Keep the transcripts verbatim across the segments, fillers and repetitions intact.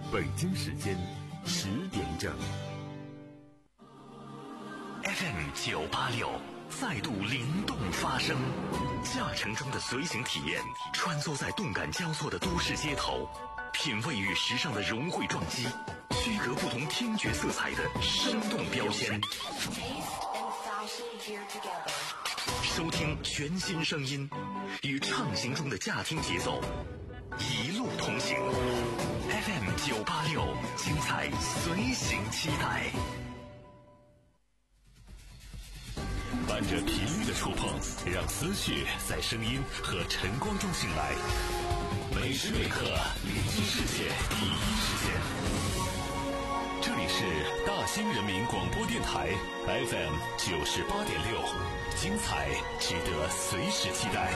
北京时间十点整。 F M 九八六再度灵动发声，驾乘中的随行体验，穿梭在动感交错的都市街头，品味与时尚的融汇撞击，区隔不同听觉色彩的生动标签。收听全新声音，与畅行中的驾听节奏一路同行。F M 九八六，精彩随行期待。伴着频率的触碰，让思绪在声音和晨光中醒来。每时每刻，聆听世界第一时间。这里是大兴人民广播电台 F M 九十八点六，精彩值得随时期待。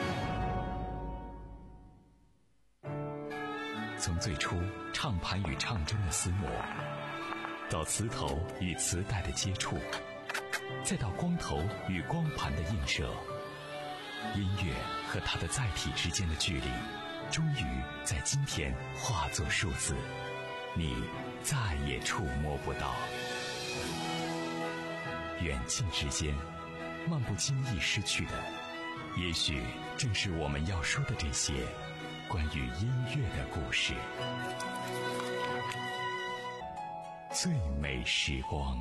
从最初唱盘与唱针的厮磨，到磁头与磁带的接触，再到光头与光盘的映射，音乐和它的载体之间的距离，终于在今天化作数字，你再也触摸不到。远近之间，漫不经意失去的，也许正是我们要说的这些关于音乐的故事。最美时光。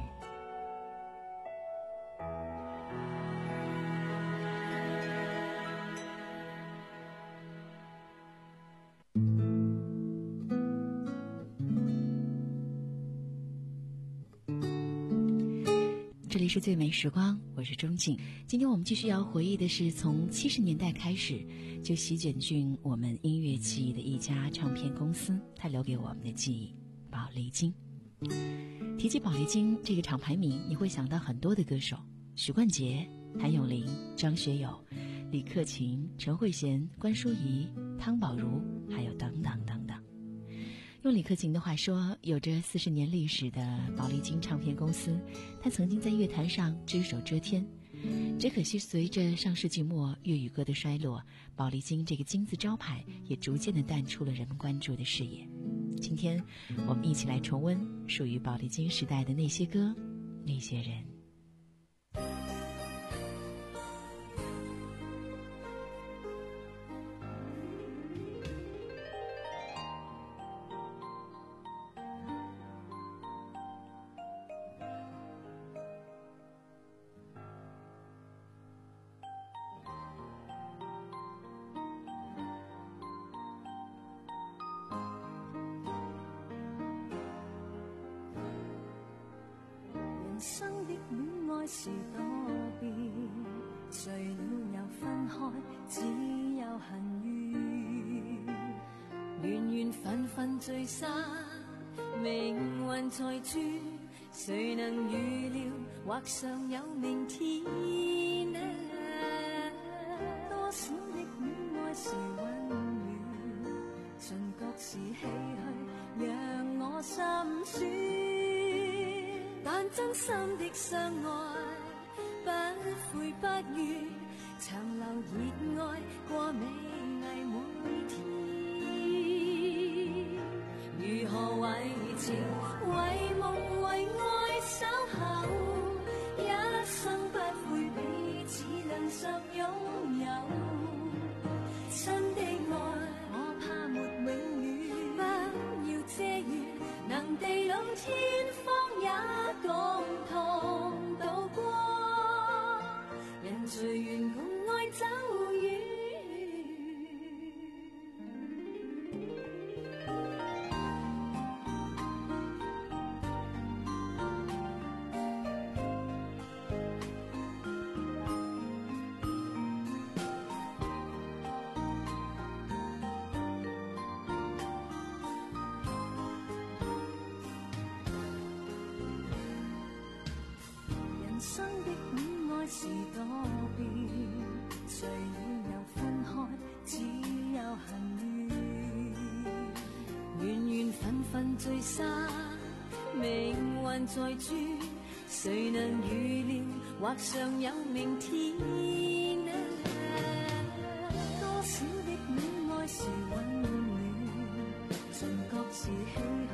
这里是最美时光，我是钟静。今天我们继续要回忆的是从七十年代开始就席卷进我们音乐记忆的一家唱片公司，它留给我们的记忆——宝丽金。提起宝丽金这个厂牌名，你会想到很多的歌手：许冠杰、谭咏麟、张学友、李克勤、陈慧娴、关淑怡、汤宝如，还有等等等等。用李克勤的话说，有着四十年历史的宝丽金唱片公司，他曾经在乐坛上只手遮天。只可惜随着上世纪末粤语歌的衰落，宝丽金这个金字招牌也逐渐地淡出了人们关注的视野。今天我们一起来重温属于宝丽金时代的那些歌，那些人。 人生的戀愛是多變，誰了又分開，只有恨怨。緣緣分分聚散，命運在轉，誰能預料或尚有明天啊？多少的戀愛是溫暖，盡覺是唏噓，讓我心酸。但真心的相愛，不悔不怨，長留熱愛過美麗每天。如何為情、為夢、為愛守候，一生不悔彼此能十擁有。真的愛，我怕沒永遠，不要遮掩，能地老天荒也共同渡過，人隨緣共愛走遠。人生的戀愛是多變，誰了又分開，只有恨怨。緣緣分分聚散，命運在轉，誰能預料或尚有明天啊？多少的戀愛是溫暖，盡覺是唏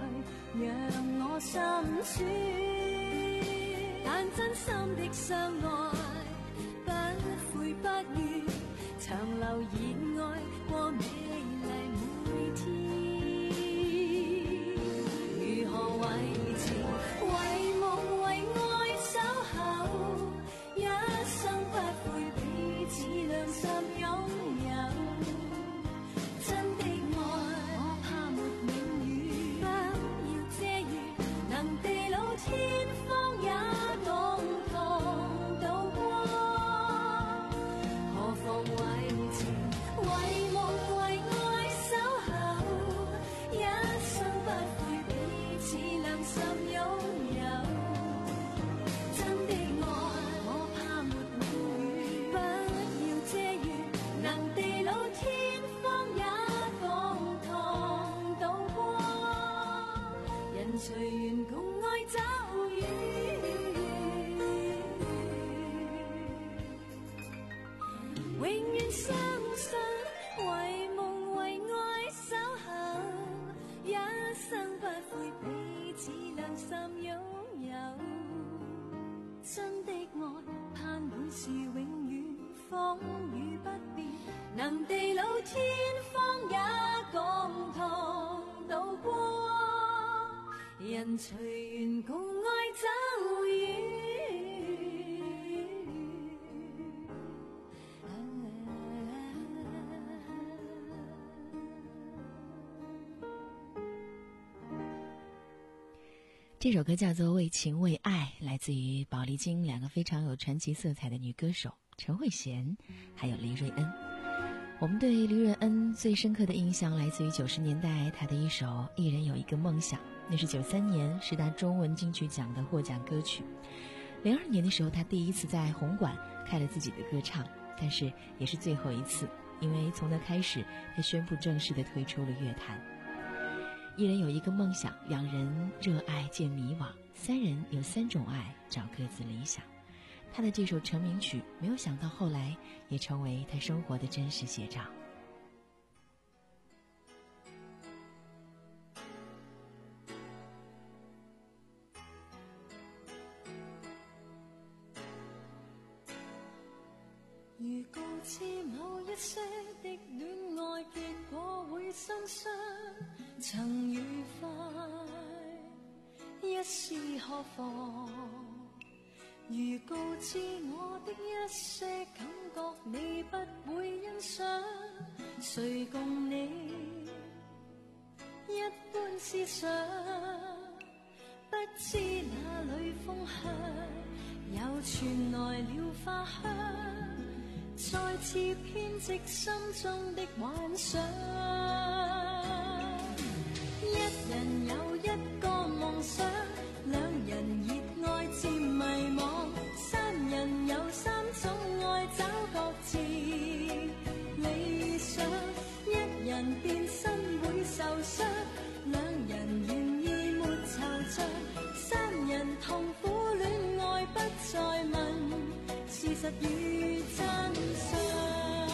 我心酸，但真心的相愛，不悔不怨，長留熱愛過美麗每天。如何為情為夢為愛守候，一生不悔彼此兩心擁有。真的愛我怕沒永遠，不要遮掩，能地老天荒也共同渡過。何妨為情為夢為愛守候，一生不悔彼此兩心擁有。真的愛我怕沒永遠，不要遮掩，能地老天荒也共同渡過。人隨緣共愛走遠，永遠相信為夢為愛守候，一生不悔彼此兩心擁有。真的愛盼會是永遠，風雨不變，能地老天荒也共同渡過。人隨緣共愛走遠。 这首歌叫做《为情为爱》，来自于宝丽金两个非常有传奇色彩的女歌手陈慧娴还有黎瑞恩。我们对黎瑞恩最深刻的印象来自于九十年代她的一首《一人有一个梦想》，那是九三年十大中文金曲奖的获奖歌曲。零二年的时候，她第一次在红馆开了自己的歌唱，但是也是最后一次，因为从那开始她宣布正式的退出了乐坛。一人有一个梦想，两人热爱渐迷惘，三人有三种爱，找各自理想。他的这首成名曲，没有想到后来也成为他生活的真实写照。 如告知某一些的戀愛結果會心傷，曾愉快一試何妨？如告知我的一些感覺你不會欣賞，誰共你一般思想？不知哪裏風香，又傳來了花香，再次編織心中的幻想。一人有一個夢想，兩人熱愛漸迷惘，三人有三種愛找各自理想。一人變身會受傷，兩人願意沒惆悵，三人痛苦戀愛不再問事實與真相。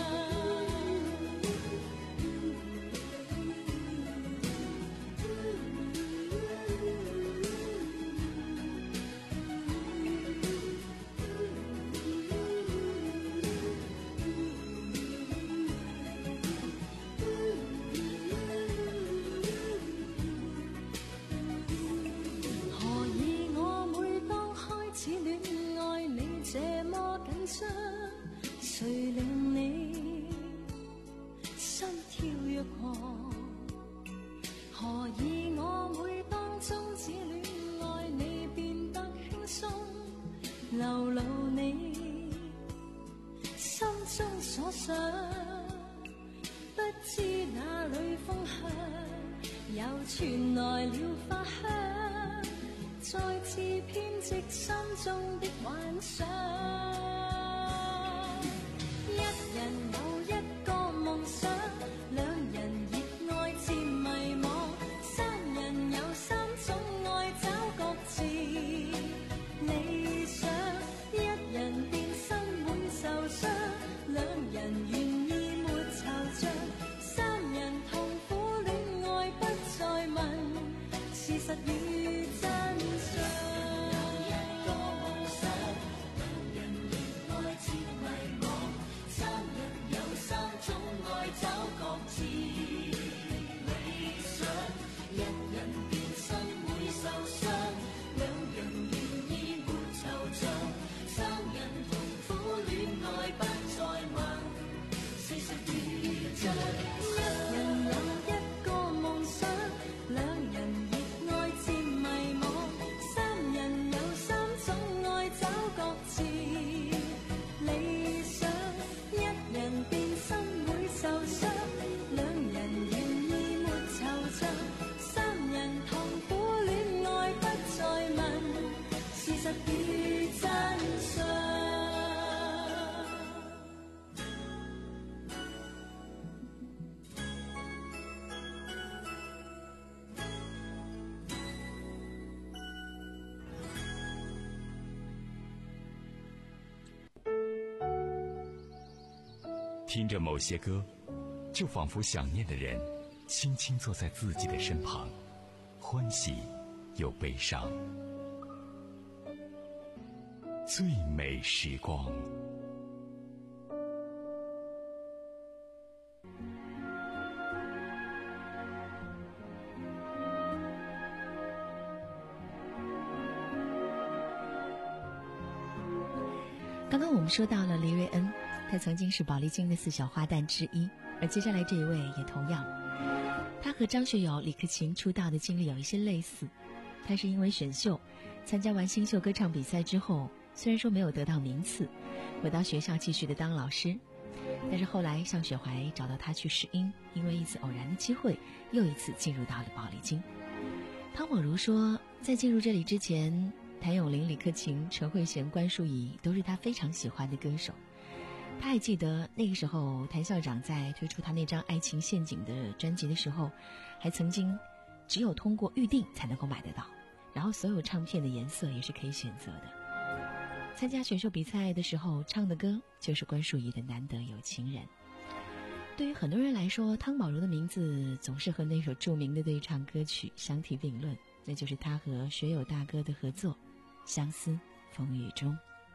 誰令你心跳躍狂？何以我每當終止戀愛，你變得輕鬆？流露你心中所想，不知哪裏風香，又傳來了花香，再次編織心中的幻想。一人有一個夢想，兩人熱愛漸迷惘，三人有三種愛找各自理想。一人變身會受傷，兩人願意沒惆悵，三人痛苦戀愛不再問事實與真。 听着某些歌，就仿佛想念的人轻轻坐在自己的身旁，欢喜又悲伤。最美时光。 刚刚我们说到了黎瑞恩，他曾经是宝丽金的四小花旦之一，而接下来这一位也同样，他和张学友、李克勤出道的经历有一些类似。他是因为选秀，参加完新秀歌唱比赛之后，虽然说没有得到名次，回到学校继续的当老师，但是后来向雪怀找到他去试音，因为一次偶然的机会，又一次进入到了宝丽金。汤宝如说，在进入这里之前，谭咏麟、李克勤、陈慧娴、关淑怡都是他非常喜欢的歌手。他还记得那个时候，谭校长在推出他那张《爱情陷阱》的专辑的时候，还曾经只有通过预定才能够买得到，然后所有唱片的颜色也是可以选择的。参加选秀比赛的时候唱的歌就是关淑怡的《难得有情人》。对于很多人来说，汤宝如的名字总是和那首著名的对唱歌曲相提并论，那就是他和学友大哥的合作《相思风雨中》。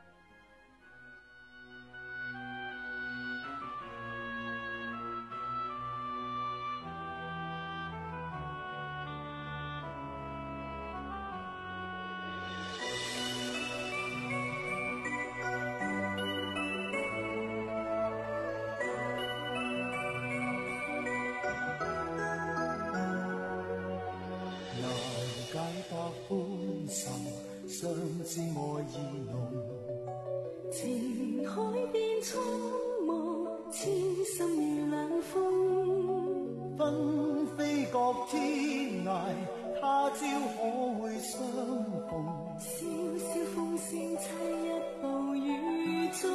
知我意濃， 情海變蒼茫，痴心如冷風， 紛飛各天涯，他朝可會相逢？ 笑笑風聲凄一暴雨中，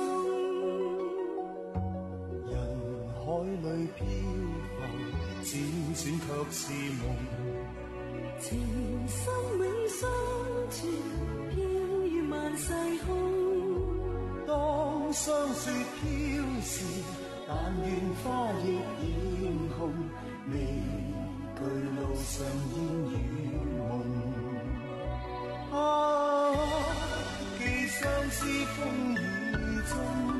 人海裏漂浮，輾轉卻是夢， 情深永相存，萬世空。 當霜雪飄時，但願花亦染紅，未懼路上煙與夢。啊，既相思風雨中，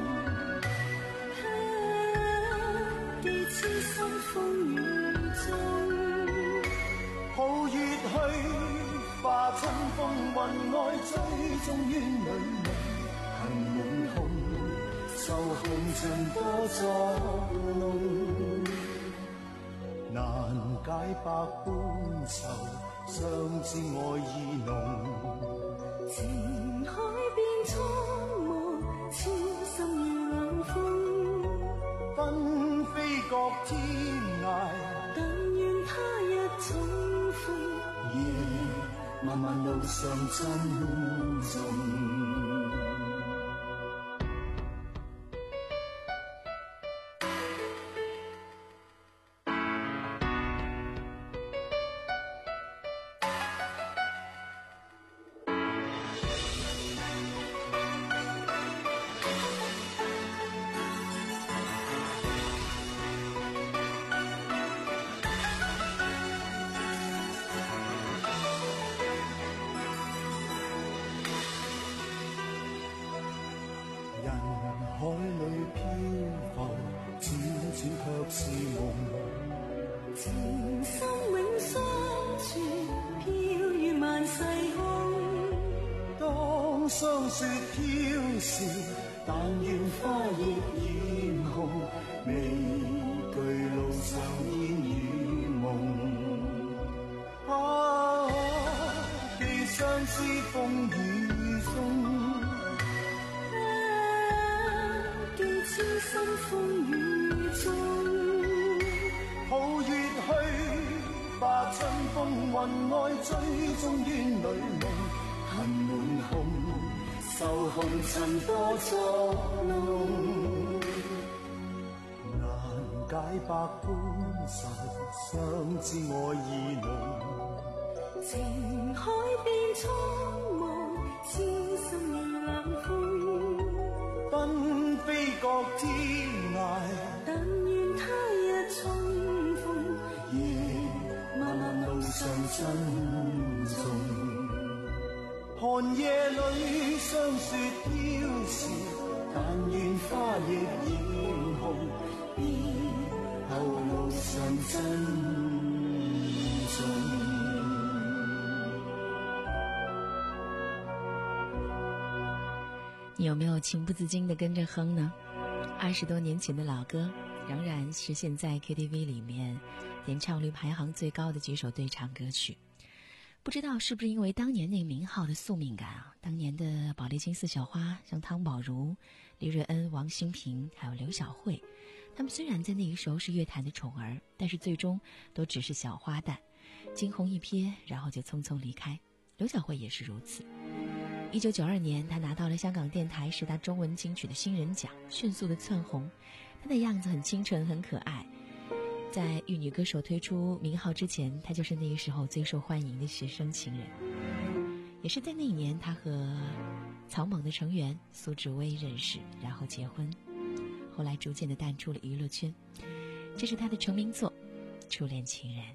啊，既痴心風雨中， 抱月去。化春風雲外，追蹤於女夢，恨滿胸，受紅塵多作弄，難解百般愁，相知愛意濃。 情海變蒼茫，痴心如冷風， 紛飛各天涯， 但願他日重逢。 漫漫路上珍重。海裏漂浮，輾轉卻是夢。 情深永相存，飄於萬世空。 當霜雪飄時，但願花亦染紅，未懼路上煙與夢。啊，既相思風雨中。 痴心風雨中， 抱月去，把春風雲外追蹤於女夢，恨滿胸，受紅塵多作弄，難解百般愁，相知愛意濃。 情海變蒼茫，痴心如冷風。 紛飛各天涯。 上珍重。寒夜里霜雪飘时，但愿花亦艳红，以后路上珍重。 你有没有情不自禁地跟着哼呢？二十多年前的老歌，仍然是现在 K T V 里面点唱率排行最高的几首对唱歌曲。不知道是不是因为当年那个名号的宿命感啊，当年的宝丽金四小花，像汤宝如、李瑞恩、王馨平还有刘晓慧，他们虽然在那个时候是乐坛的宠儿，但是最终都只是小花旦，惊鸿一瞥然后就匆匆离开。刘晓慧也是如此。一九九二年，她拿到了香港电台十大中文金曲的新人奖，迅速的窜红。她的样子很清纯很可爱，在玉女歌手推出名号之前，她就是那个时候最受欢迎的学生情人。也是在那一年，她和草蜢的成员苏志威认识，然后结婚，后来逐渐的淡出了娱乐圈。这是她的成名作《初恋情人》。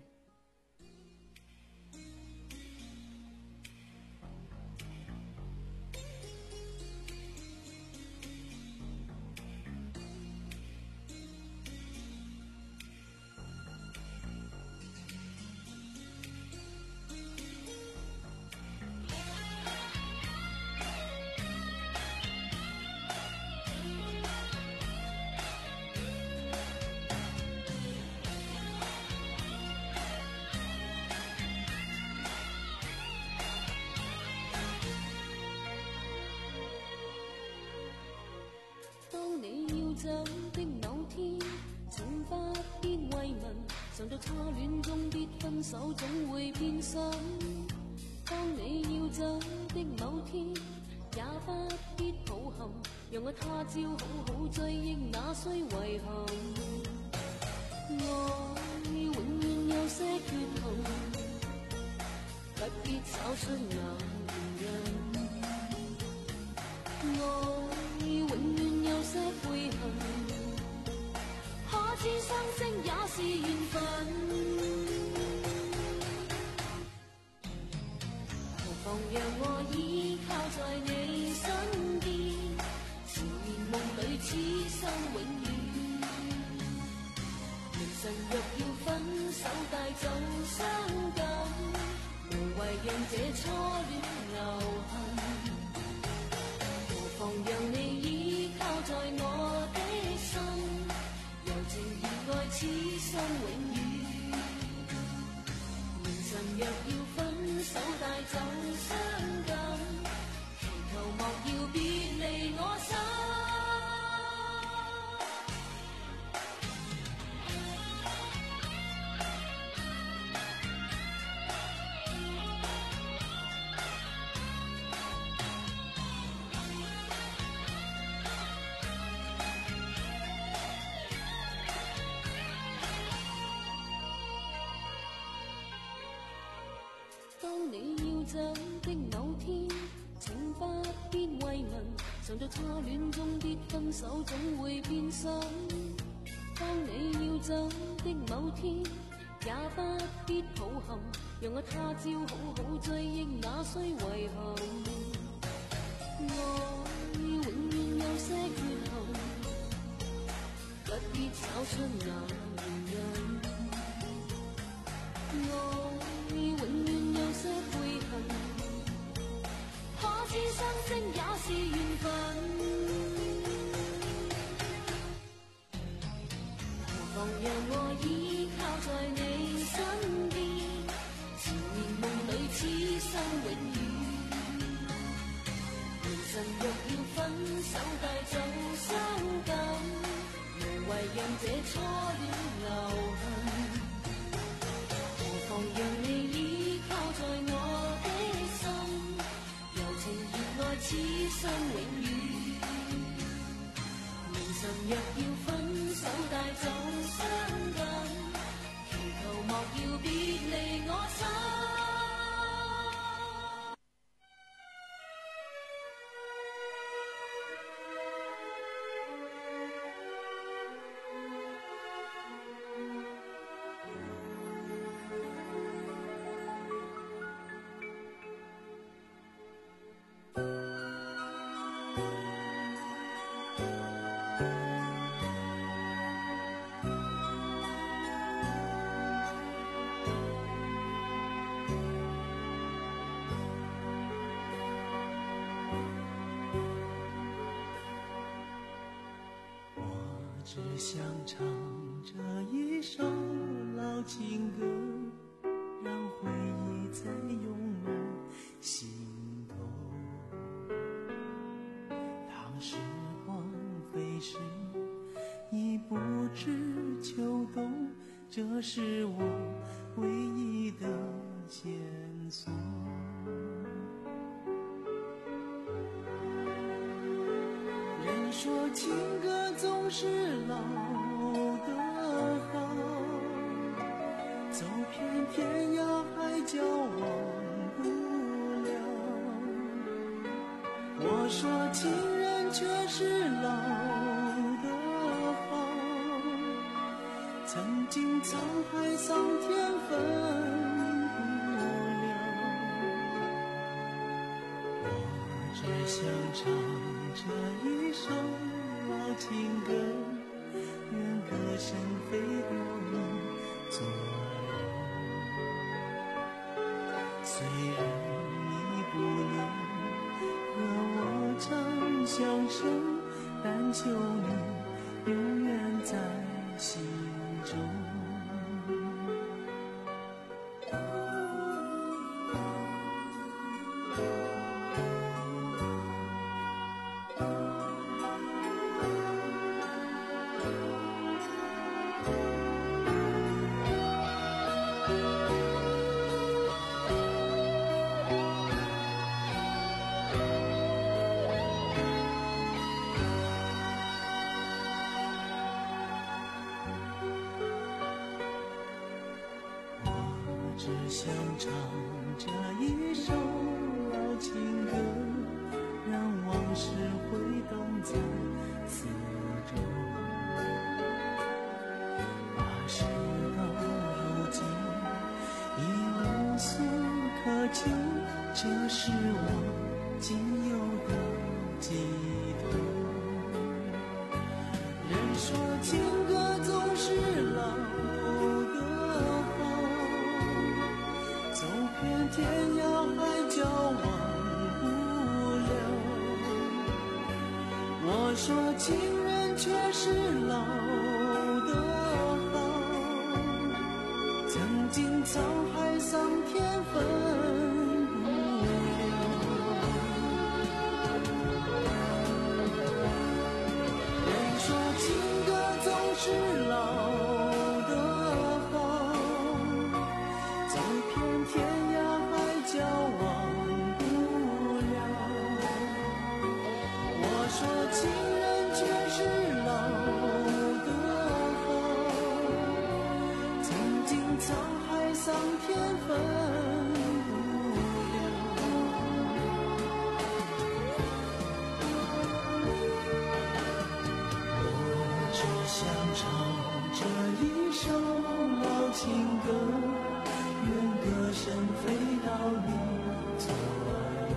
走的某天，請不必慰問，常在初戀中必分手，總會變心。當你要走的某天，也不必抱憾，讓我他朝好好追憶那些遺憾。愛永遠有些缺陷，不必找出男人。愛永遠有些悔恨，可知相識也是緣分。何妨讓我依靠在你身邊，纏綿夢裏此生永遠。明晨若要分手帶走傷感，無謂讓這初戀留痕。何妨讓你依靠在我的心，柔情熱愛此生永遠。明晨若要分手帶走傷感，祈求莫要別離我身。走的某天，請不必慰問，常在初戀中必分手，總會變心。當你要走的某天，也不必抱憾，讓我他朝好好追憶那些遺憾。愛永遠有些缺陷，不必找出男人。愛永遠有些悔恨，可知相識也是緣分。何妨讓我依靠在你身邊，纏綿夢裏此生永遠。明晨若要分手帶走傷感，無謂讓這初戀留痕。何妨讓你依靠在我的心，柔情熱愛此生永遠。明晨若要分手帶走傷感，祈求只想唱这一首老情歌，让回忆再涌满心头。当时光飞逝，已不知秋冬，这是我唯一的线索。人说情歌总是老的好，走遍天涯海角忘不了。我说情人却是老的好，曾经沧海桑田分不了。我只想唱这一首老情歌，愿歌声飞到你左右。虽然你不能和我长相守，但求你永远在心中。只想唱这一首老情歌，让往事回荡在四周。那事到如今已无所可求，这是我仅有的寄托。人说情歌总是老天涯海角忘不了。我说情人却是老的好，曾经沧海桑田分不了。人说情歌总是老交忘不了。我说情人却是老的好，曾经沧海桑田分不了。我只想唱这一首老情歌，愿歌声飞到你左右。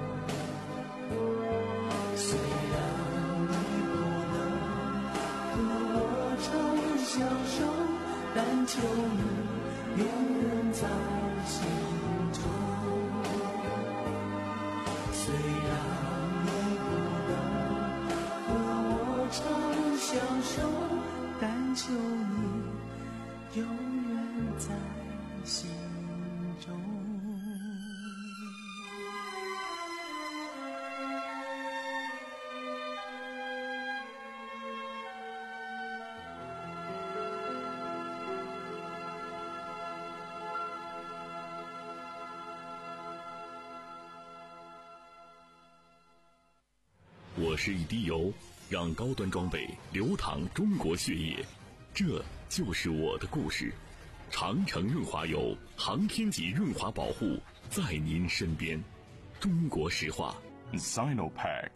虽然你不能和我长相守，但求你永远在心中。虽然你不能和我长相守，但求你永远在心中。 我是一滴油，让高端装备流淌中国血液，这就是我的故事。长城润滑油，航天级润滑保护，在您身边。中国石化 Sinopack。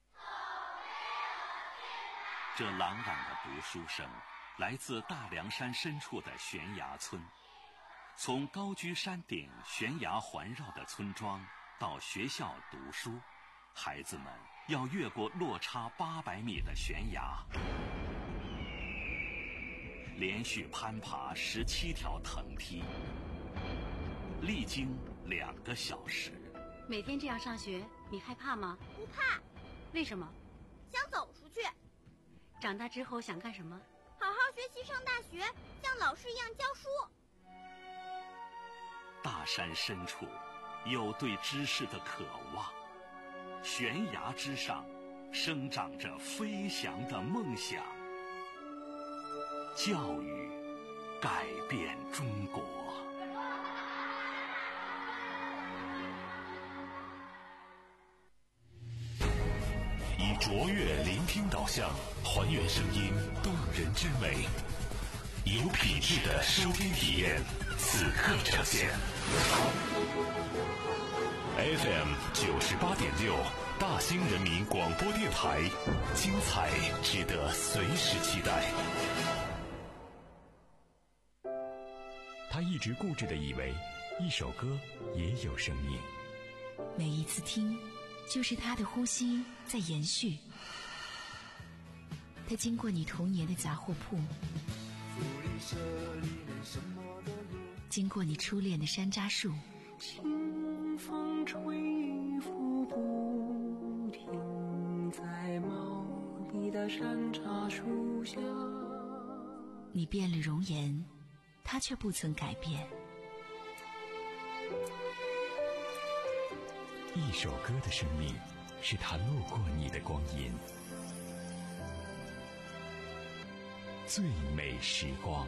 这朗朗的读书声来自大凉山深处的悬崖村。从高居山顶悬崖环绕的村庄到学校读书，孩子们要越过落差八百米的悬崖，连续攀爬十七条藤梯，历经两个小时。 每天这样上学，你害怕吗？ 不怕。 为什么？ 想走出去。 长大之后想干什么？ 好好学习，上大学，像老师一样教书。 大山深处有对知识的渴望，悬崖之上生长着飞翔的梦想。教育改变中国。 以卓越聆听导向，还原声音动人之美，有品质的收听体验，此刻呈现。F M 九十八点六，大兴人民广播电台，精彩值得随时期待。 他一直固执地以为，一首歌也有生命。 每一次听，就是他的呼吸在延续。他经过你童年的杂货铺，经过你初恋的山楂树， 清风吹拂不停，在茂密的山楂树下。 你变了容颜，他却不曾改变。 一首歌的生命，是他路过你的光阴。最美时光。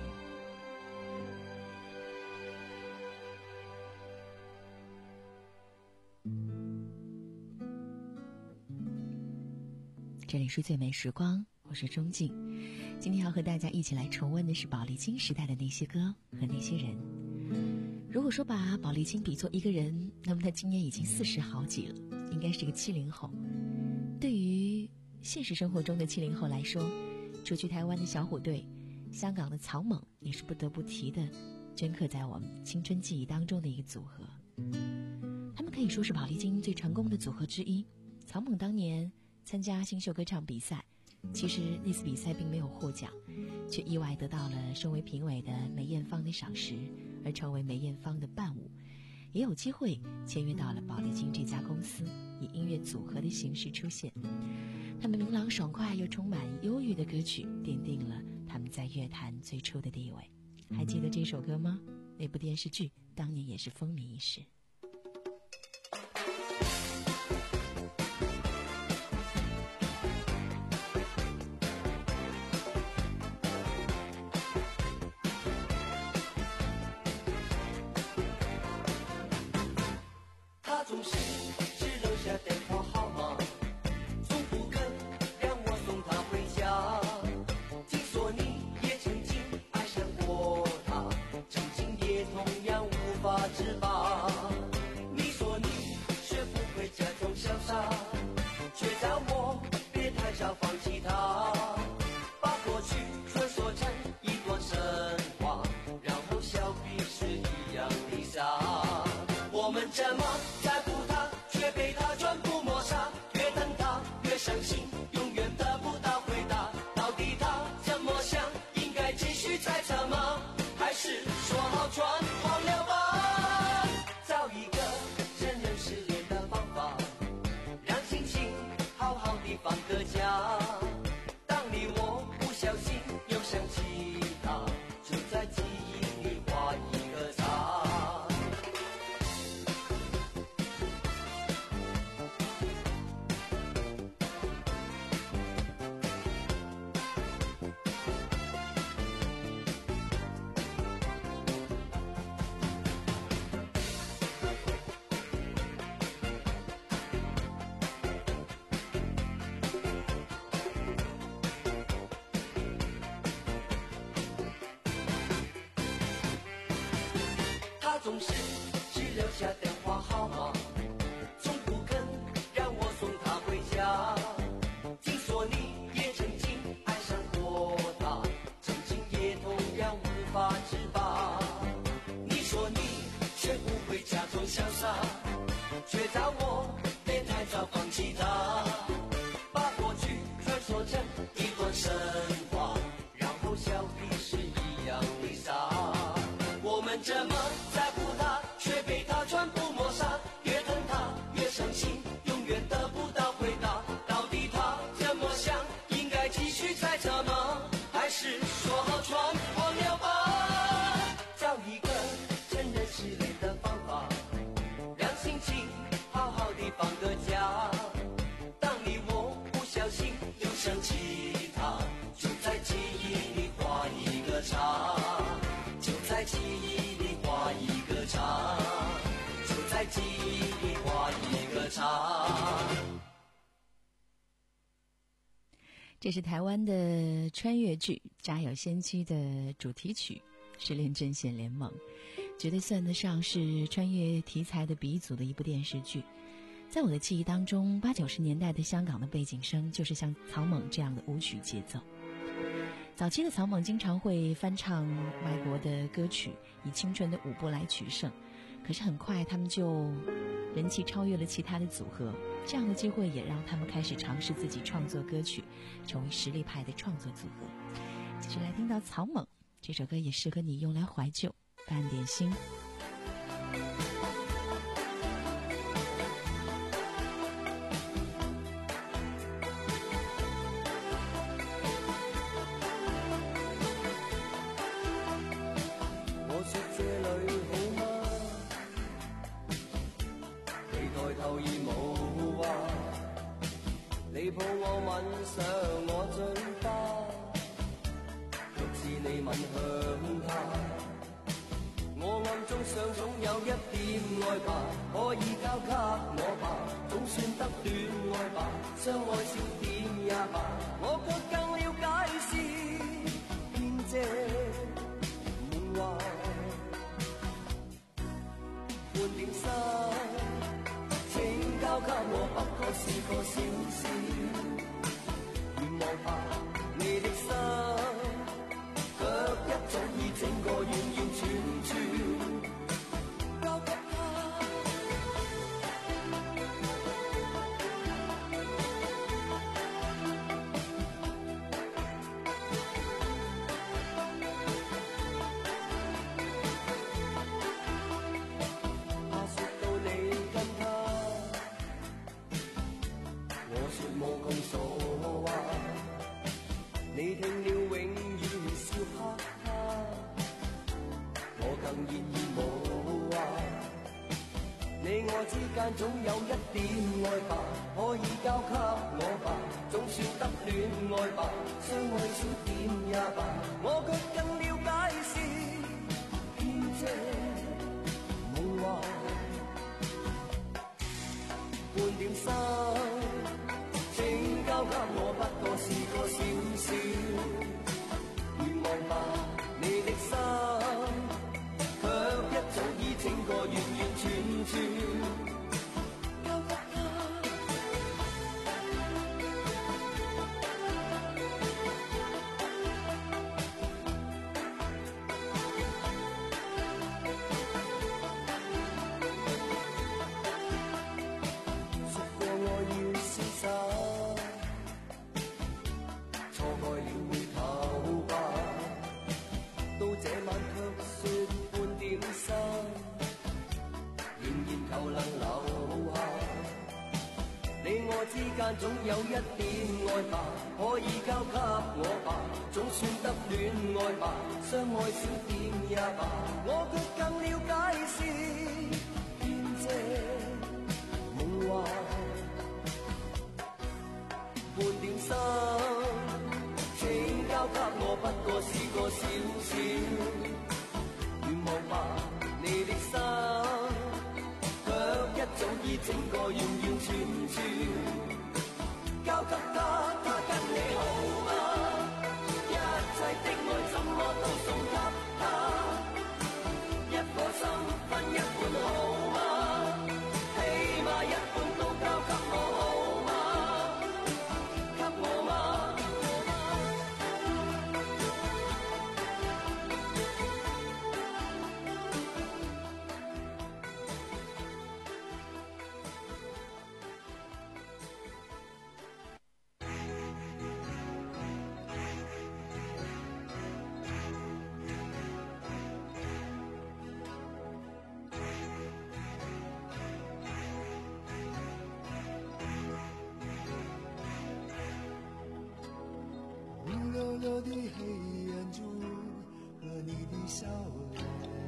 这里是最美时光，我是钟静。今天要和大家一起来重温的是宝丽金时代的那些歌和那些人。如果说把宝丽金比作一个人，那么他今年已经四十好几了，应该是个七零后。对于现实生活中的七零后来说，除去台湾的小虎队，香港的草蜢也是不得不提的，镌刻在我们青春记忆当中的一个组合。他们可以说是宝丽金最成功的组合之一。草蜢当年参加新秀歌唱比赛，其实那次比赛并没有获奖，却意外得到了身为评委的梅艳芳的赏识，而成为梅艳芳的伴舞，也有机会签约到了宝丽金这家公司，以音乐组合的形式出现。他们明朗爽快又充满忧郁的歌曲，奠定了他们在乐坛最初的地位。还记得这首歌吗？那部电视剧当年也是风靡一时。 他总是只留下电话号码，从不肯让我送他回家。听说你也曾经爱上过他，曾经也同样无法自拔。你说你学不会假装潇洒，却叫我别太早放弃他，把过去传说成一段神话，然后笑彼此一样的傻。我们怎么在乎他，却被他全部抹杀，越等他越伤心，永远得不到回答。到底他怎么想，应该继续猜测吗？还是说好全忘了吧？找一个真人失恋的方法，让心情好好地放个假。当你我不小心又想起他，就在记忆里画一个叉。他总是只留下电话号码，从不肯让我送他回家。听说你也曾经爱上过他，曾经也同样无法自拔。你说你学不会假装潇洒，却叫我别太早放弃他，把过去传说成一段神话，然后笑彼此一样的傻。我们怎么在乎他，却被他全部抹杀，越疼他越伤心，永远得不到回答。到底他怎么想，应该继续猜测记忆画一个叉。 这是台湾的穿越剧《家有仙妻》的主题曲《失恋阵线联盟》，绝对算得上是穿越题材的鼻祖的一部电视剧。在我的记忆当中，八九十年代的香港的背景声就是像草蜢这样的舞曲节奏。早期的草蜢经常会翻唱外国的歌曲，以青春的舞步来取胜，可是很快他们就人气超越了其他的组合，这样的机会也让他们开始尝试自己创作歌曲，成为实力派的创作组合。继续来听到草蜢这首歌，也适合你用来怀旧，伴点心。 我說這裏好嗎？你抬頭而無話，你抱我吻上我嘴巴，若是你吻向他，我暗中想總有一點愛吧，可以交給我吧，總算得戀愛吧，相愛少點也罷，我卻更了解是編織夢幻。半點心，請交給我，不過是個小事。願望吧，你的心，卻一早已整個完完全全交給他。你聽了永遠笑哈哈，我更願意無話。你我之間總有一點愛吧，可以交給我吧，總算得戀愛吧，相愛少點也罷，我卻更了解是編織夢幻。半點心，請交給我，不過是個小事。願望吧，你的心，卻一早已整個完完全全交給他。說過我要瀟灑，錯愛了回頭吧，到這晚卻說半點心，仍然求能留下。你我之間總有一點愛吧，可以交給我吧，總算得戀愛吧，相愛少點也罷，我卻更了解是編織夢幻。半點心，請交給我，不過是個小事。願望吧，你的心，卻一早已整個完完全全交給他。他跟你好嗎？一切的愛怎麼都送給他，一顆心分一半好嗎？起碼一半都交給我好嗎？ 热热的黑眼珠和你的笑脸，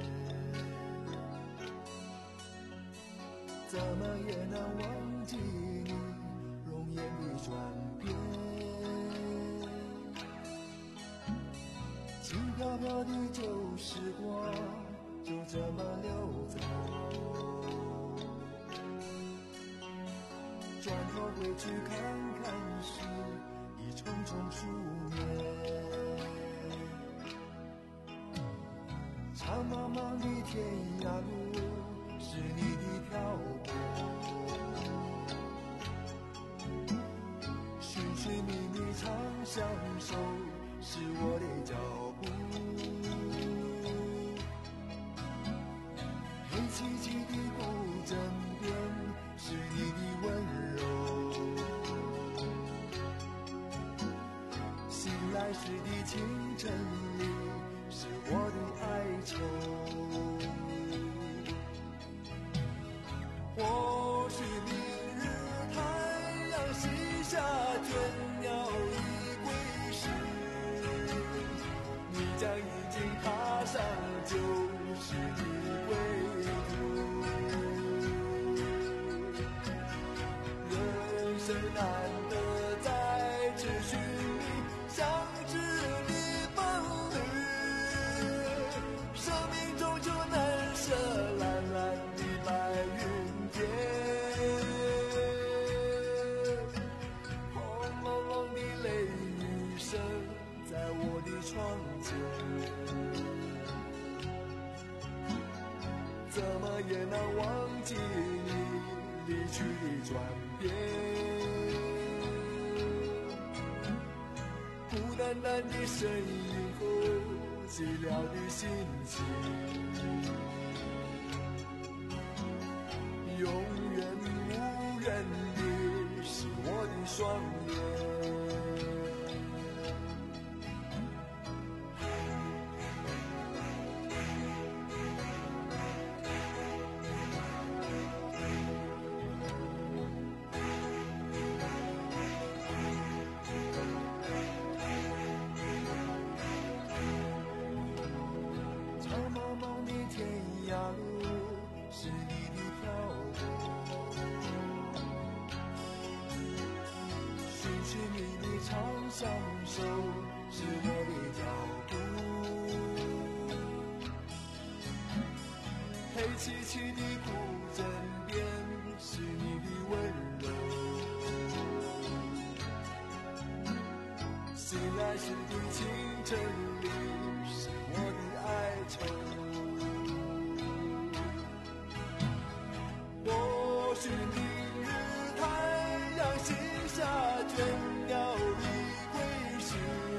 怎么也难忘记你容颜的转变。轻飘飘的旧时光就这么溜走， 转头回去看看时，已匆匆数年。长茫茫的天涯路，是你的漂泊，寻寻觅觅常相守，是我的脚步。黑漆漆的古镇边，是你的温柔，醒来时的清晨里，是我的哀愁。或许明日太阳西下，倦鸟已归时，你将已经踏上旧时的归途。人生难得再次寻觅相知的伴侣，生命终究难舍蓝蓝的白云天。轰隆隆的雷雨声在我的窗前，怎么也难忘记你离去的转变。孤单单的身影后，寂寥的心情，永远无缘的是我的双眼。是你的漂泊，寻寻觅觅常相守，是我的脚步。黑漆漆的古镇边，是你的温柔，醒来时的清晨里，是我的哀愁。或许明日太阳西下，倦鸟已归时，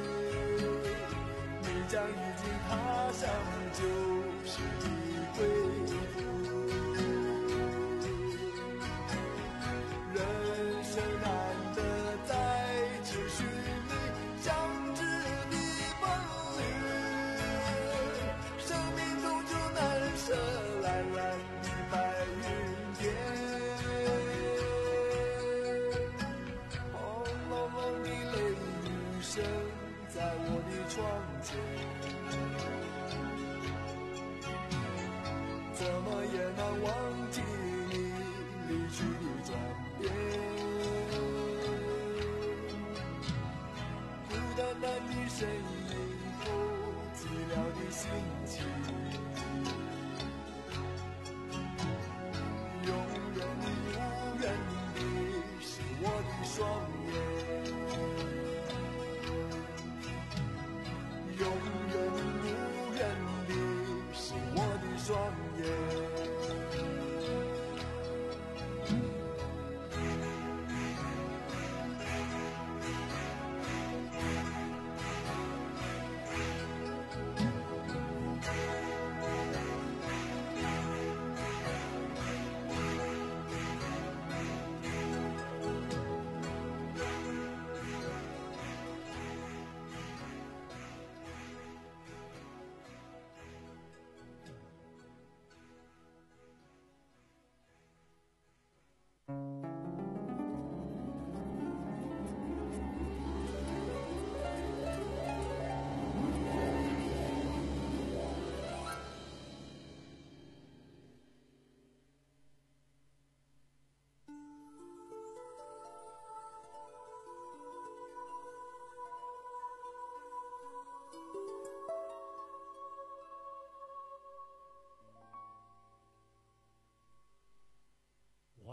你将已经踏上旧时的归途。人生难得再次寻觅相知的伴侣，生命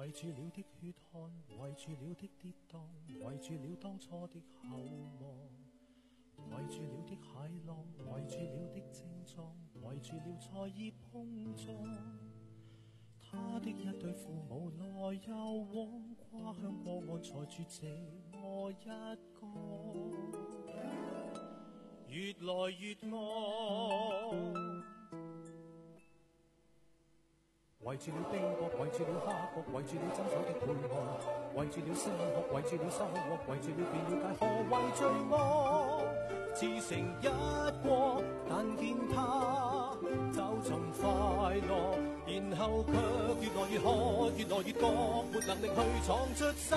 圍住了的血汗，圍住了的跌宕，圍住了當初的厚望，圍住了的駭浪，圍住了的症狀，圍住了才已碰撞。他的一對父母來又往，跨向過岸，才住這我一個，越來越愛。圍住了冰雹，圍住了蝦殼，圍住了爭手的配岸，圍住了升學，圍住了收穫，圍住了變了解何謂罪惡。自成一國，但見他找尋快樂，然後卻越來越渴，越來越覺沒能力去闖出沙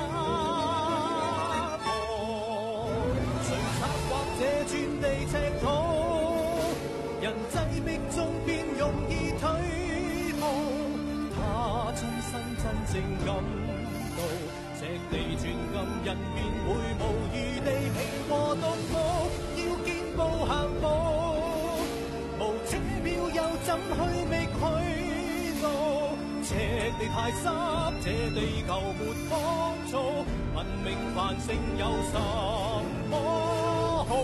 漠。誰策劃這轉地赤土？人擠迫中便容易退步。他親身真正感到，赤地轉暗，人便會無餘地平和獨舞。要見步行步，無車票又怎去覓去路？赤地太濕，這地球沒芳草，文明繁盛有什麼好？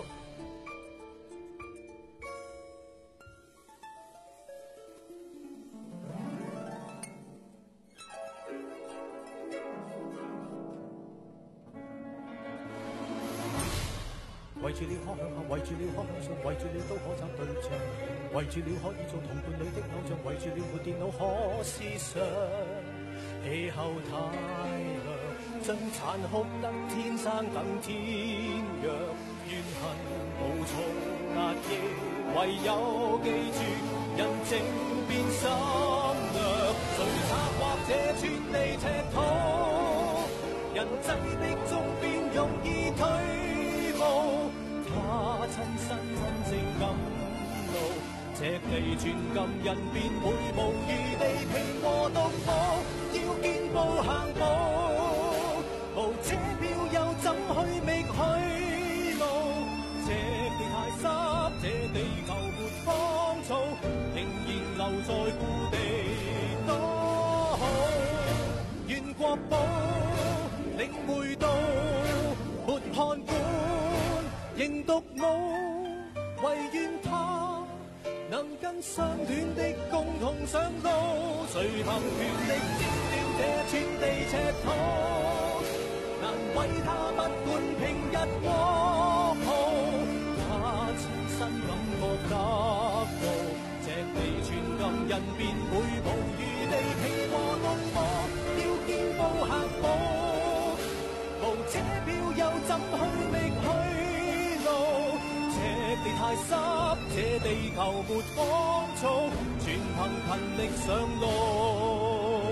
圍住了可向下，圍住了可向上，圍住了都可找對象，圍住了可以做同伴侶的偶像，圍住了沒電腦可思想。氣候太涼，真殘酷得天生等天弱，怨恨無從壓抑，唯有記住人靜變心涼。誰策劃這轉地赤土？人擠迫中便容易退步。他親身真正感到，赤地轉暗，人便會無餘地平和獨舞。要見步行步，無車票又怎去覓去路？赤地太濕，這地球沒芳草，仍然留在故地多好。願國寶領會到，沒看管仍獨舞，唯願他能跟相戀的共同上路。誰憑權力佔了這寸地赤土？難為他不管平日過好，他親身感覺得到，赤地轉暗，人便會無餘地平和獨舞。要見步行步，無車票又怎去覓去？赤地太濕，這地球沒芳草，全憑勤力上路。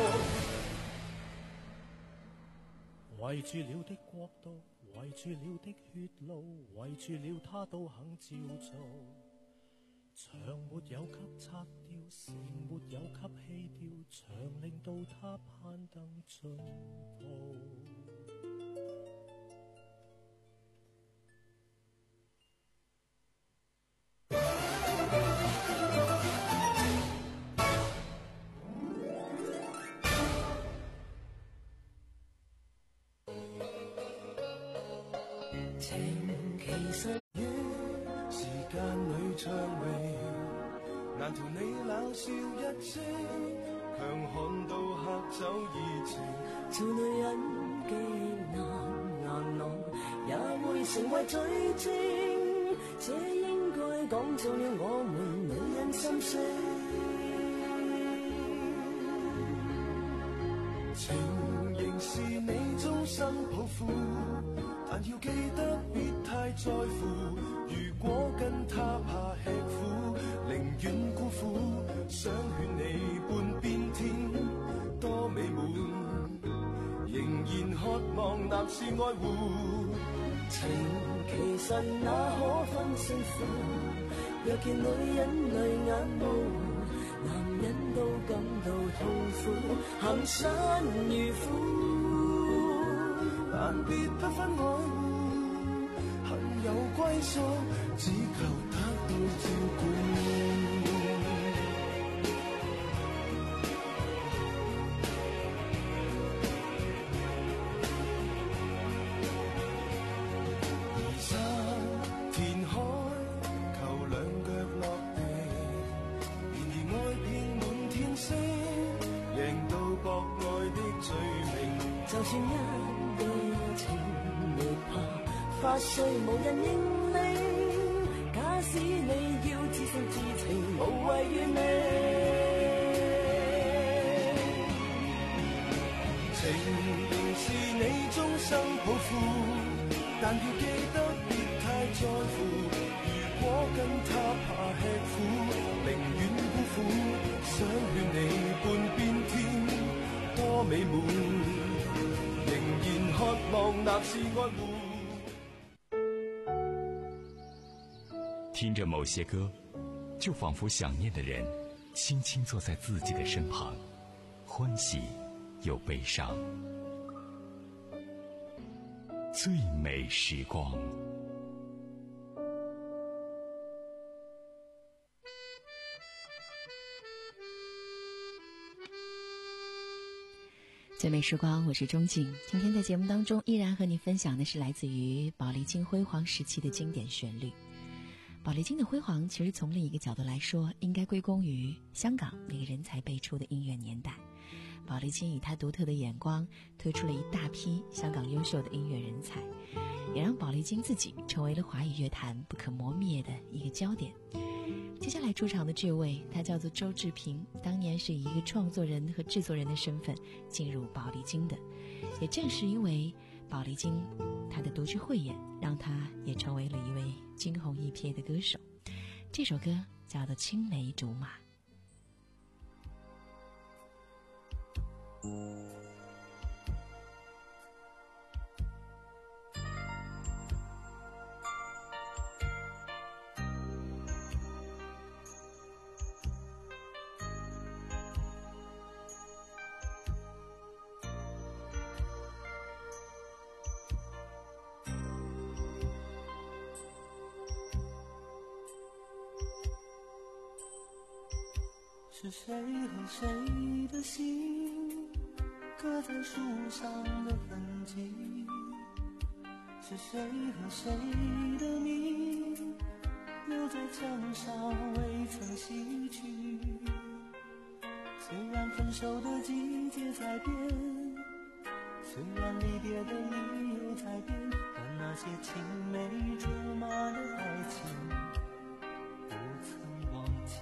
圍住了的國度，圍住了的血路，圍住了他都肯照做。牆沒有給拆掉，城沒有給棄掉，牆令到他攀登進步。難逃你冷笑一聲，強悍到嚇走熱情。做女人極難難忘，也會成為罪證。這應該講做了我們女人心聲。情仍是你終身抱負，但要記得別太在乎。如果跟他怕吃苦，寧願辜負。想勸你半邊天多美滿，仍然渴望男士愛護。情其實哪可分勝負？若見女人淚眼模糊，男人都感到痛苦，行山如虎。但別不分愛護，恨有歸宿，只求得到照顧。 赢到博爱的罪名。 就算一夜情亦怕發碎無人認領，假使你要自信自情，無謂怨你。 情仍是你終生抱負，但要記得別太在乎。如果跟他怕吃苦，寧願孤苦。想勸你半邊天多美滿，仍然渴望立是愛護。 聽着某些歌，就仿佛想念的人輕輕坐在自己的身旁，歡喜又悲傷。最美時光。 最美时光，我是钟静。今天在节目当中依然和你分享的是来自于宝丽金辉煌时期的经典旋律。宝丽金的辉煌其实从另一个角度来说，应该归功于香港那个人才辈出的音乐年代。宝丽金以他独特的眼光推出了一大批香港优秀的音乐人才，也让宝丽金自己成为了华语乐坛不可磨灭的一个焦点。接下来出场的这位，他叫做周志平，当年是以一个创作人和制作人的身份进入宝丽金的。也正是因为宝丽金他的独具慧眼，让他也成为了一位惊鸿一瞥的歌手。这首歌叫做《青梅竹马》。 是谁和谁的心刻在树上的痕迹？是谁和谁的名留在墙上未曾洗去？虽然分手的季节在变，虽然离别的理由在变，但那些青梅竹马的爱情不曾忘记。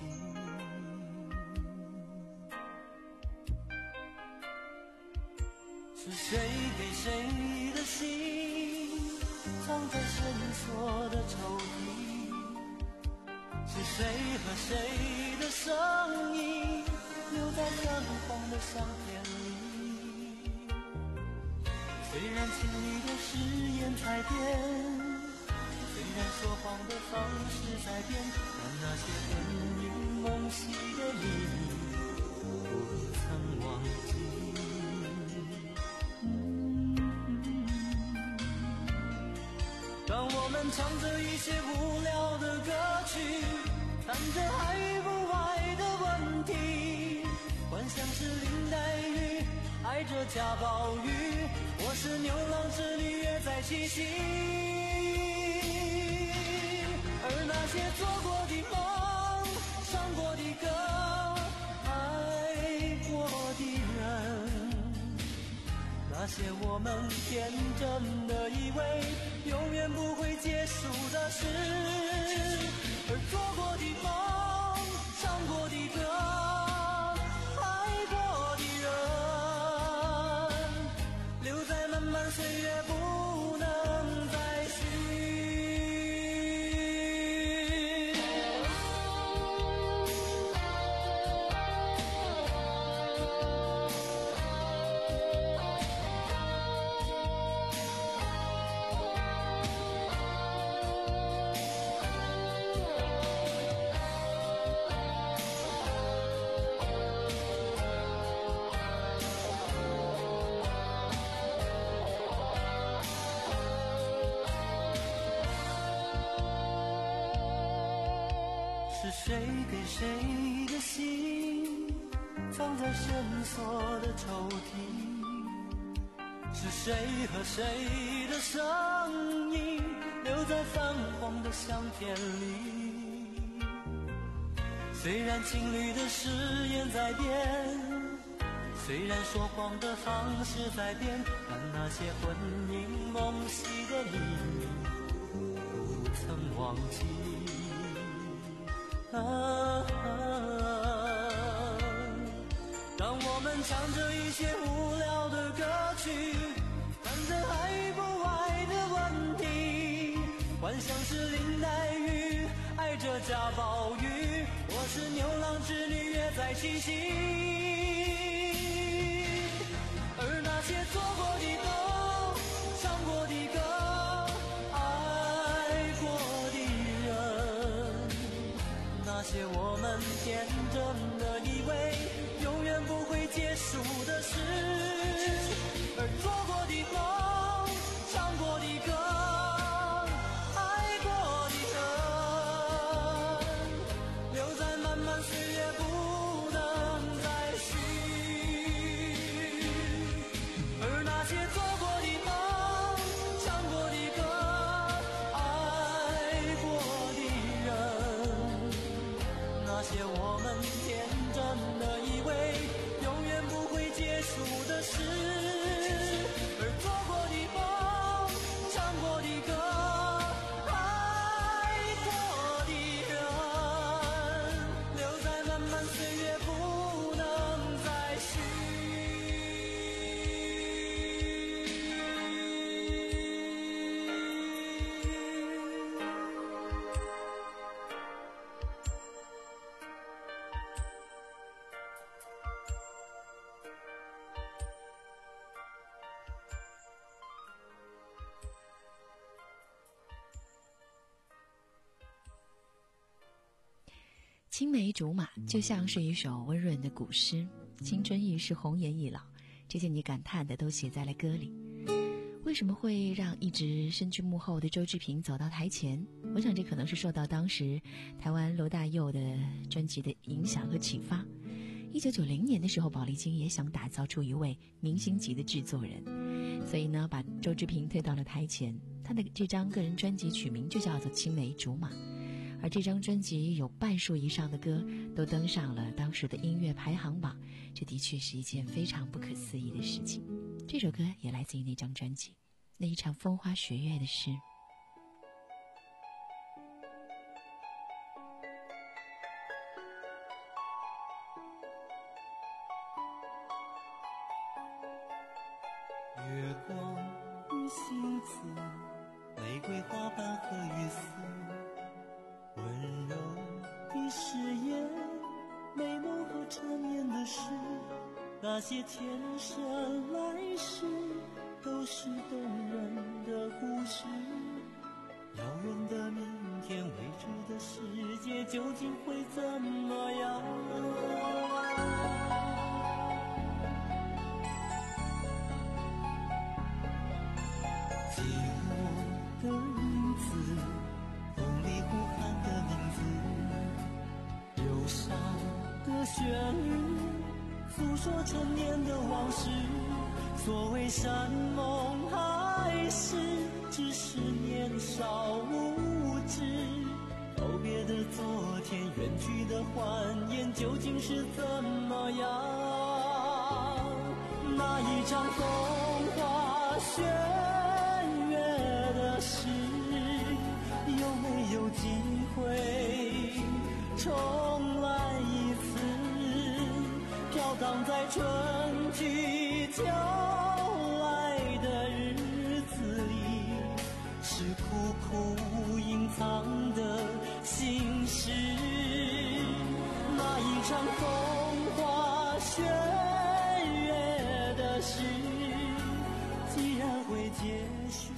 是谁给谁的心藏在深锁的抽屉？是谁和谁的声音留在泛黄的相片里？虽然情侣的誓言在变，虽然说谎的方式在变，但那些魂萦梦系的秘密不曾忘记。当我们唱着一些无聊的歌曲，谈着还不外的问题，幻想是林黛玉爱着贾宝玉，我是牛郎织女约在七夕。而那些做过的梦，唱过的歌，爱过的人，那些我们天真的以为永远不会结束的事，而做过的梦，唱过的歌，爱过的人，留在漫漫岁月不能再续。是谁给谁的心藏在深锁的抽屉？是谁和谁的声音留在泛黄的相片里？虽然情侣的誓言在变， 虽然说谎的方式在变，但那些魂萦梦系的秘密不曾忘记。啊啊当我们唱着一些无聊的歌曲，谈着爱不爱的问题，幻想是林黛玉爱着贾宝玉，我是牛郎织女约在七夕。而那些做过的梦，唱过的歌，爱过的人，那些我们天真的以为永远不会结束的事，而做过的梦，唱过的歌，爱过的人，留在漫漫岁月不能再续。而那些做过的梦，唱过的歌，爱过的人，那些我们天真的以为永远不会结束的事，而做过的梦，唱过的歌，爱过的人，留在漫漫岁月不能再续。 青梅竹马就像是一首温润的古诗，青春易逝，红颜易老，这些你感叹的都写在了歌里。为什么会让一直身居幕后的周志平走到台前？我想这可能是受到当时台湾罗大佑的专辑的影响和启发。一九九零年的时候，宝丽金也想打造出一位明星级的制作人，所以呢把周志平推到了台前。他的这张个人专辑取名就叫做《青梅竹马》，而这张专辑有半数以上的歌都登上了当时的音乐排行榜，这的确是一件非常不可思议的事情。这首歌也来自于那张专辑，那一场风花雪月的事。 月光与星子，玫瑰花瓣和雨丝，温柔的誓言，美梦和缠绵的事，那些前生来世都是动人的故事。遥远的明天，未知的世界究竟会怎么样？寂寞的影子，风里呼喊的名字，忧伤的旋律，诉说陈年的往事。所谓山盟海誓，只是年少无知。告别的昨天，远去的欢颜，究竟是怎么样？那一场风花雪月的事，有没有机会重来一次？飘荡在春去秋来的日子里，是苦苦隐藏的心事。那一场风花雪月的事，既然会结束，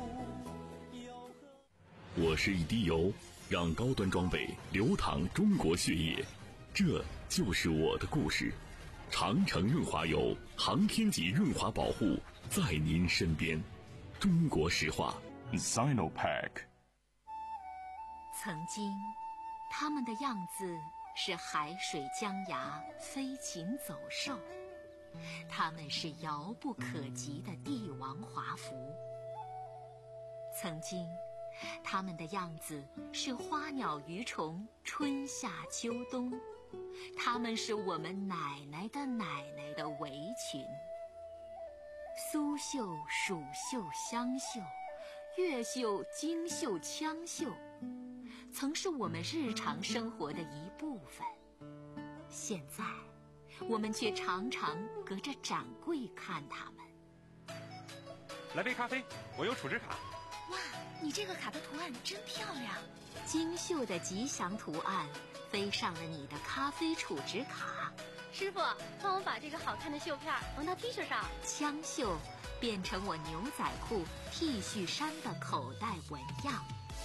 我是一滴油，让高端装备流淌中国血液，这就是我的故事。长城润滑油，航天级润滑保护，在您身边。中国石化 Sinopec。 曾经他们的样子是海水江崖，飞禽走兽，他们是遥不可及的帝王华服。曾经他们的样子是花鸟鱼虫，春夏秋冬，他们是我们奶奶的奶奶的围群。苏绣、蜀绣、湘绣，越绣、京绣、羌绣，曾是我们日常生活的一部分。现在，我们却常常隔着展柜看它们。 来杯咖啡，我有储值卡。 哇，你这个卡的图案真漂亮！ 京绣的吉祥图案飞上了你的咖啡储值卡。 师傅，帮我把这个好看的绣片缝到 T 恤上。 羌绣变成我牛仔裤、T 恤衫的口袋纹样，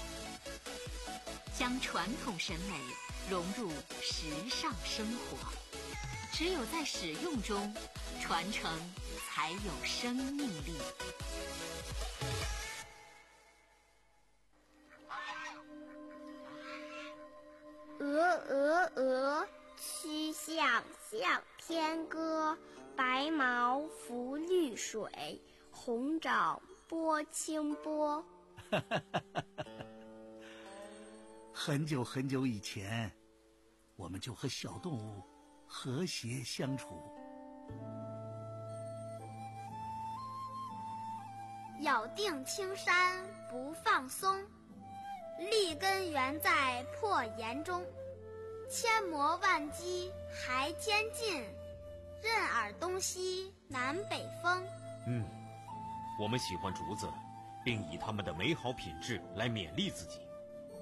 将传统审美融入时尚生活。只有在使用中，传承才有生命力。 鹅鹅鹅，曲项向天歌。白毛浮绿水，红掌拨清波。 很久很久以前，我们就和小动物和谐相处。 咬定青山不放松，立根原在破岩中。千磨万击还坚劲，任尔东西南北风。 嗯，我们喜欢竹子，并以它们的美好品质来勉励自己。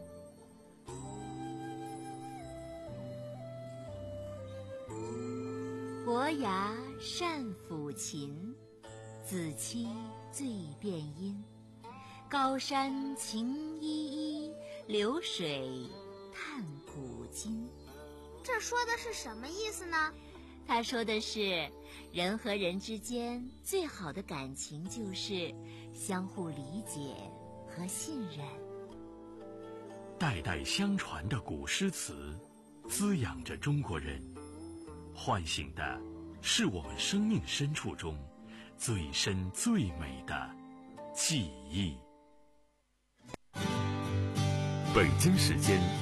伯牙善抚琴，子期最辨音。高山晴依依，流水叹古今。 这说的是什么意思呢？ 他说的是，人和人之间最好的感情就是相互理解和信任。 代代相传的古诗词，滋养着中国人，唤醒的是我们生命深处中最深最美的记忆。 北京时间